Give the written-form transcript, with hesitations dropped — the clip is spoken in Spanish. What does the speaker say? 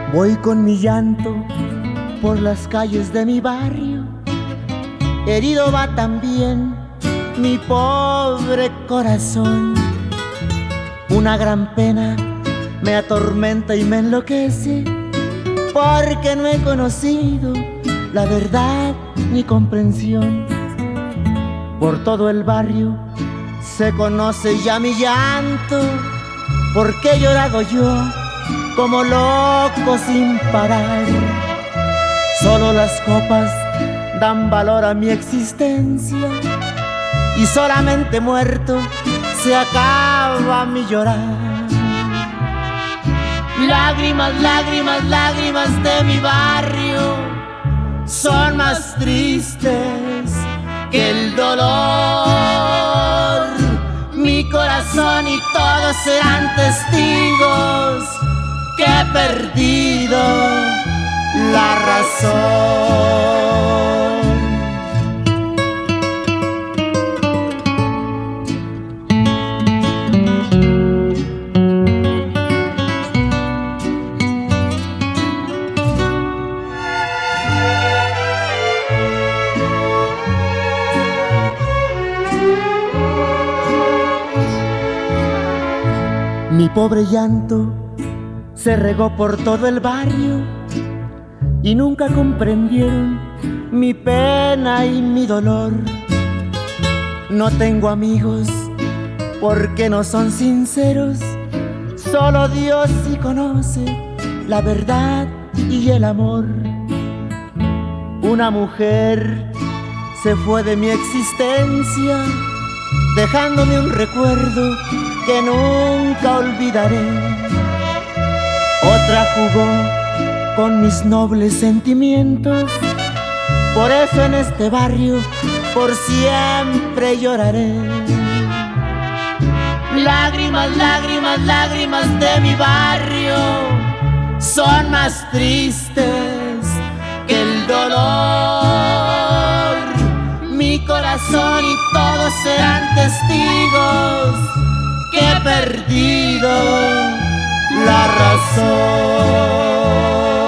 Voy con mi llanto por las calles de mi barrio. Herido va también mi pobre corazón. Una gran pena me atormenta y me enloquece, porque no he conocido la verdad ni comprensión. Por todo el barrio se conoce ya mi llanto, porque he llorado yo como loco sin parar. Solo las copas dan valor a mi existencia, y solamente muerto se acaba mi llorar. Lágrimas, lágrimas, lágrimas de mi barrio son más tristes que el dolor. Mi corazón y todos serán testigos que he perdido la razón. Mi pobre llanto se regó por todo el barrio, y nunca comprendieron mi pena y mi dolor. No tengo amigos porque no son sinceros, solo Dios sí conoce la verdad y el amor. Una mujer se fue de mi existencia, dejándome un recuerdo que nunca olvidaré. Otra jugó con mis nobles sentimientos, por eso en este barrio por siempre lloraré. Lágrimas, lágrimas, lágrimas de mi barrio son más tristes que el dolor. Mi corazón y todos serán testigos que he perdido la razón.